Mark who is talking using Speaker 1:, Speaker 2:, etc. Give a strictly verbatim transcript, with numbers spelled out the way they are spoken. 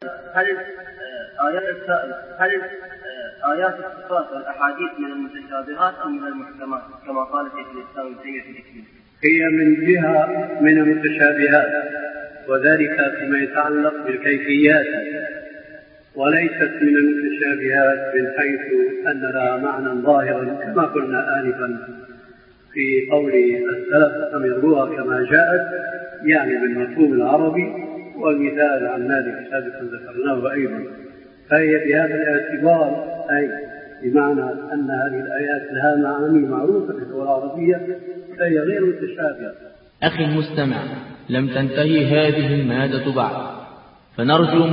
Speaker 1: هل آيات السائل هل آيات الصفات والأحاديث من المتشابهات أو من المحكمات كما قال شيخ الإسلام ابن تيمية في التكفير؟
Speaker 2: هي من جهة من المتشابهات، وذلك فيما يتعلق بالكيفيات، وليست من المتشابهات من حيث أن لها معنى ظاهرا كما قلنا آنفا في قول السلف أم يروها كما جاءت، يعني بالمفهوم العربي، والمثال عن ذلك سابقا ذكرناه أيضا. فهي بهذا الاعتبار أي بمعنى أن هذه الآيات لها معاني معروفة في اللغة العربية فهي غير متشابهة.
Speaker 3: أخي المستمع، لم تنتهي هذه المادة بعد، فنرجو